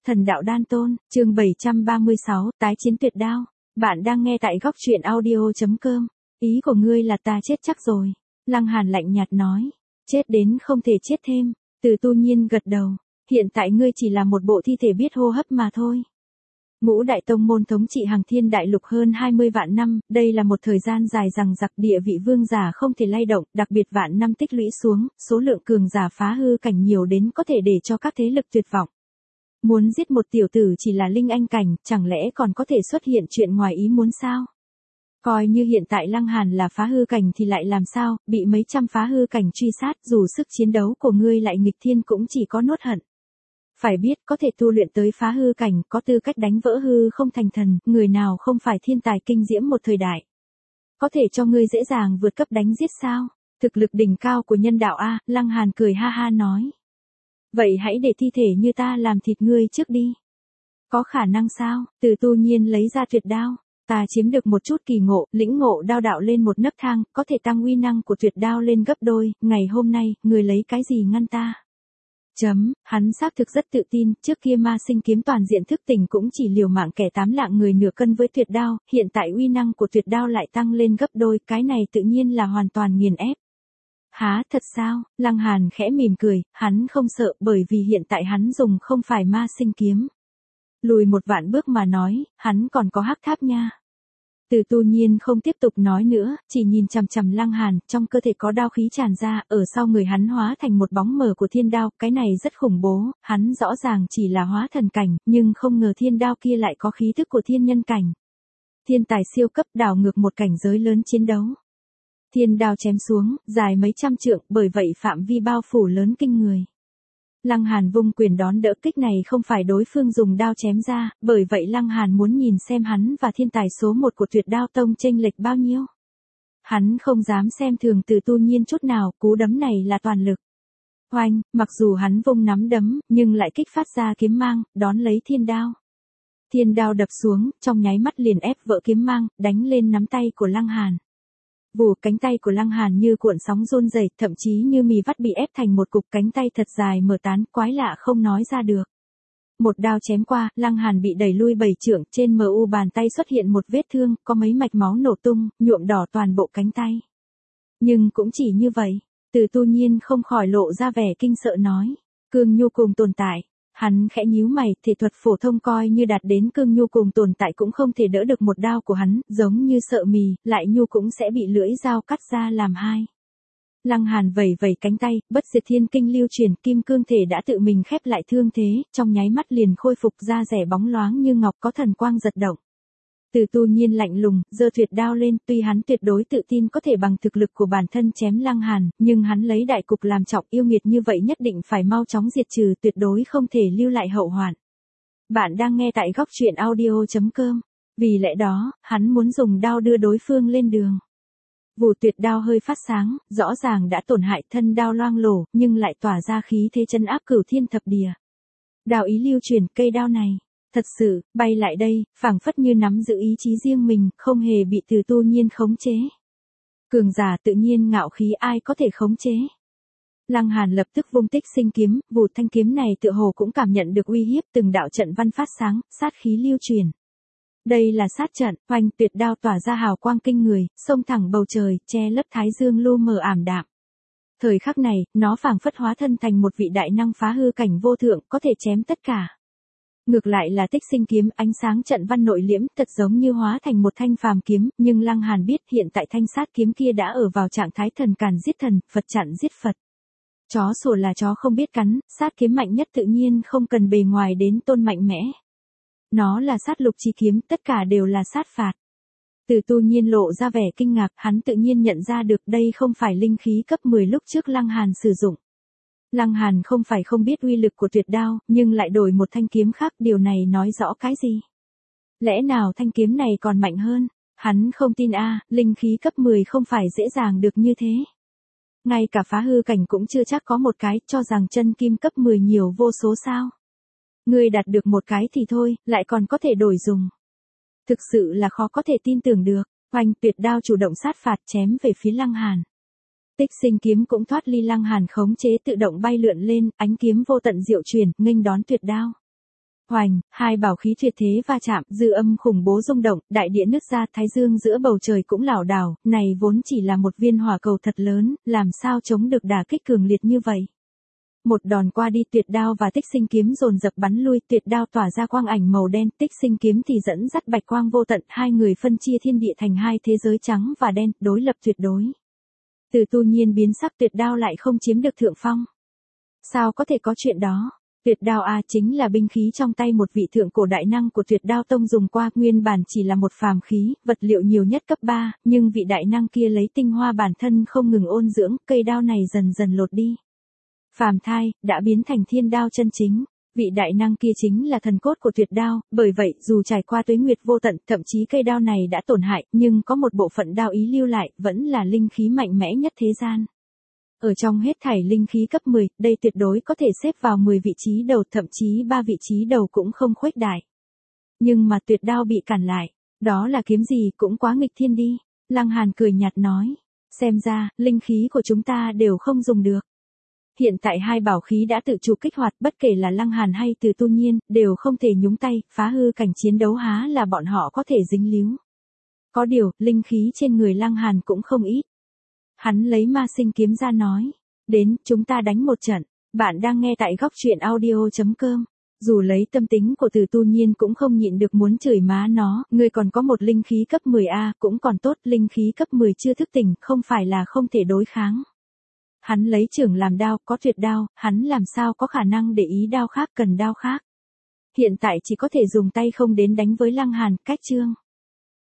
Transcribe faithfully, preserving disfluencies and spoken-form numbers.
Thần đạo đan tôn, chương bảy trăm ba mươi sáu, tái chiến tuyệt đao. Bạn đang nghe tại góc truyện audio chấm com. Ý của ngươi là ta chết chắc rồi. Lăng Hàn lạnh nhạt nói. Chết đến không thể chết thêm. Từ Tu Nhiên gật đầu. Hiện tại ngươi chỉ là một bộ thi thể biết hô hấp mà thôi. Ngũ đại tông môn thống trị Hằng Thiên Đại Lục hơn hai mươi vạn năm, đây là một thời gian dài rằng giặc, địa vị vương giả không thể lay động, đặc biệt vạn năm tích lũy xuống, số lượng cường giả phá hư cảnh nhiều đến có thể để cho các thế lực tuyệt vọng. Muốn giết một tiểu tử chỉ là linh anh cảnh, chẳng lẽ còn có thể xuất hiện chuyện ngoài ý muốn sao? Coi như hiện tại Lăng Hàn là phá hư cảnh thì lại làm sao, bị mấy trăm phá hư cảnh truy sát, dù sức chiến đấu của ngươi lại nghịch thiên cũng chỉ có nuốt hận. Phải biết, có thể tu luyện tới phá hư cảnh, có tư cách đánh vỡ hư không thành thần, người nào không phải thiên tài kinh diễm một thời đại. Có thể cho ngươi dễ dàng vượt cấp đánh giết sao? Thực lực đỉnh cao của nhân đạo A, Lăng Hàn cười ha ha nói. Vậy hãy để thi thể như ta làm thịt ngươi trước đi. Có khả năng sao? Từ Tu Nhiên lấy ra tuyệt đao. Ta chiếm được một chút kỳ ngộ, lĩnh ngộ đao đạo lên một nấc thang, có thể tăng uy năng của tuyệt đao lên gấp đôi, ngày hôm nay, ngươi lấy cái gì ngăn ta? Chấm, hắn xác thực rất tự tin, trước kia ma sinh kiếm toàn diện thức tỉnh cũng chỉ liều mạng kẻ tám lạng người nửa cân với tuyệt đao, hiện tại uy năng của tuyệt đao lại tăng lên gấp đôi, cái này tự nhiên là hoàn toàn nghiền ép. Há, thật sao? Lăng Hàn khẽ mỉm cười, hắn không sợ bởi vì hiện tại hắn dùng không phải ma sinh kiếm. Lùi một vạn bước mà nói, hắn còn có hắc tháp nha. Từ Tu Nhiên không tiếp tục nói nữa, chỉ nhìn chằm chằm Lăng Hàn, trong cơ thể có đao khí tràn ra, ở sau người hắn hóa thành một bóng mờ của thiên đao, cái này rất khủng bố, hắn rõ ràng chỉ là hóa thần cảnh, nhưng không ngờ thiên đao kia lại có khí thức của thiên nhân cảnh. Thiên tài siêu cấp đảo ngược một cảnh giới lớn chiến đấu. Thiên đao chém xuống, dài mấy trăm trượng, bởi vậy phạm vi bao phủ lớn kinh người. Lăng Hàn vung quyền đón đỡ kích này không phải đối phương dùng đao chém ra, bởi vậy Lăng Hàn muốn nhìn xem hắn và thiên tài số một của tuyệt đao tông chênh lệch bao nhiêu. Hắn không dám xem thường Từ Tu Nhiên chút nào, cú đấm này là toàn lực. Oanh, mặc dù hắn vung nắm đấm, nhưng lại kích phát ra kiếm mang, đón lấy thiên đao. Thiên đao đập xuống, trong nháy mắt liền ép vỡ kiếm mang, đánh lên nắm tay của Lăng Hàn. Vù, cánh tay của Lăng Hàn như cuộn sóng run rẩy, thậm chí như mì vắt bị ép thành một cục, cánh tay thật dài mở tán, quái lạ không nói ra được. Một đao chém qua, Lăng Hàn bị đẩy lui bảy trượng, trên mờ u bàn tay xuất hiện một vết thương, có mấy mạch máu nổ tung, nhuộm đỏ toàn bộ cánh tay. Nhưng cũng chỉ như vậy, Từ Tu Nhiên không khỏi lộ ra vẻ kinh sợ nói, cương nhu cùng tồn tại. Hắn khẽ nhíu mày, thể thuật phổ thông coi như đạt đến cương nhu cùng tồn tại cũng không thể đỡ được một đao của hắn, giống như sợ mì, lại nhu cũng sẽ bị lưỡi dao cắt ra làm hai. Lăng Hàn vẩy vẩy cánh tay, bất diệt thiên kinh lưu truyền, kim cương thể đã tự mình khép lại thương thế, trong nháy mắt liền khôi phục ra rẻ bóng loáng như ngọc, có thần quang giật động. Từ Tu Nhiên lạnh lùng, giơ tuyệt đao lên, tuy hắn tuyệt đối tự tin có thể bằng thực lực của bản thân chém Lăng Hàn, nhưng hắn lấy đại cục làm trọng, yêu nghiệt như vậy nhất định phải mau chóng diệt trừ, tuyệt đối không thể lưu lại hậu hoạn. Bạn đang nghe tại góc truyện audio chấm com. Vì lẽ đó, hắn muốn dùng đao đưa đối phương lên đường. Vù, tuyệt đao hơi phát sáng, rõ ràng đã tổn hại, thân đao loang lổ, nhưng lại tỏa ra khí thế chân áp cửu thiên thập địa. Đao ý lưu truyền, cây đao này thật sự, bay lại đây, phảng phất như nắm giữ ý chí riêng mình, không hề bị Từ Tu Nhiên khống chế. Cường giả tự nhiên ngạo khí ai có thể khống chế. Lăng Hàn lập tức vung tích sinh kiếm, vụt thanh kiếm này tựa hồ cũng cảm nhận được uy hiếp, từng đạo trận văn phát sáng, sát khí lưu truyền. Đây là sát trận, oanh, tuyệt đao tỏa ra hào quang kinh người, xông thẳng bầu trời, che lấp thái dương lu mờ ảm đạm. Thời khắc này, nó phảng phất hóa thân thành một vị đại năng phá hư cảnh vô thượng, có thể chém tất cả. Ngược lại là tích sinh kiếm, ánh sáng trận văn nội liễm, thật giống như hóa thành một thanh phàm kiếm, nhưng Lăng Hàn biết hiện tại thanh sát kiếm kia đã ở vào trạng thái thần càn giết thần, Phật chặn giết Phật. Chó sủa là chó không biết cắn, sát kiếm mạnh nhất tự nhiên không cần bề ngoài đến tôn mạnh mẽ. Nó là sát lục chi kiếm, tất cả đều là sát phạt. Từ Tu Nhiên lộ ra vẻ kinh ngạc, hắn tự nhiên nhận ra được đây không phải linh khí cấp mười lúc trước Lăng Hàn sử dụng. Lăng Hàn không phải không biết uy lực của tuyệt đao, nhưng lại đổi một thanh kiếm khác, điều này nói rõ cái gì? Lẽ nào thanh kiếm này còn mạnh hơn? Hắn không tin a, à, linh khí cấp mười không phải dễ dàng được như thế. Ngay cả phá hư cảnh cũng chưa chắc có một cái, cho rằng chân kim cấp mười nhiều vô số sao. Người đạt được một cái thì thôi, lại còn có thể đổi dùng. Thực sự là khó có thể tin tưởng được, oanh, tuyệt đao chủ động sát phạt chém về phía Lăng Hàn. Tích sinh kiếm cũng thoát ly Lăng Hàn khống chế tự động bay lượn lên, ánh kiếm vô tận diệu truyền, nghênh đón tuyệt đao. Hoành, hai bảo khí tuyệt thế va chạm, dư âm khủng bố rung động, đại địa nứt ra, thái dương giữa bầu trời cũng lảo đảo, này vốn chỉ là một viên hỏa cầu thật lớn, làm sao chống được đả kích cường liệt như vậy. Một đòn qua đi, tuyệt đao và tích sinh kiếm dồn dập bắn lui, tuyệt đao tỏa ra quang ảnh màu đen, tích sinh kiếm thì dẫn dắt bạch quang vô tận, hai người phân chia thiên địa thành hai thế giới trắng và đen, đối lập tuyệt đối. Từ Tu Nhiên biến sắc, tuyệt đao lại không chiếm được thượng phong. Sao có thể có chuyện đó? Tuyệt đao a chính là binh khí trong tay một vị thượng cổ đại năng của Tuyệt Đao Tông dùng qua, nguyên bản chỉ là một phàm khí, vật liệu nhiều nhất cấp ba, nhưng vị đại năng kia lấy tinh hoa bản thân không ngừng ôn dưỡng, cây đao này dần dần lột đi. Phàm thai, đã biến thành thiên đao chân chính. Vị đại năng kia chính là thần cốt của Tuyệt Đao, bởi vậy dù trải qua tuế nguyệt vô tận, thậm chí cây đao này đã tổn hại, nhưng có một bộ phận đao ý lưu lại, vẫn là linh khí mạnh mẽ nhất thế gian. Ở trong hết thảy linh khí cấp mười, đây tuyệt đối có thể xếp vào mười vị trí đầu, thậm chí ba vị trí đầu cũng không khuếch đại. Nhưng mà tuyệt đao bị cản lại, đó là kiếm gì cũng quá nghịch thiên đi. Lăng Hàn cười nhạt nói, xem ra, linh khí của chúng ta đều không dùng được. Hiện tại hai bảo khí đã tự chủ kích hoạt, bất kể là Lăng Hàn hay Từ Tu Nhiên, đều không thể nhúng tay, phá hư cảnh chiến đấu há là bọn họ có thể dính líu. Có điều, linh khí trên người Lăng Hàn cũng không ít. Hắn lấy ma sinh kiếm ra nói, đến, chúng ta đánh một trận. Bạn đang nghe tại góc truyện audio chấm com. Dù lấy tâm tính của Từ Tu Nhiên cũng không nhịn được muốn chửi má nó, ngươi còn có một linh khí cấp mười A, cũng còn tốt, linh khí cấp mười chưa thức tỉnh, không phải là không thể đối kháng. Hắn lấy trưởng làm đao, có tuyệt đao, hắn làm sao có khả năng để ý đao khác cần đao khác. Hiện tại chỉ có thể dùng tay không đến đánh với Lăng Hàn, cách chương.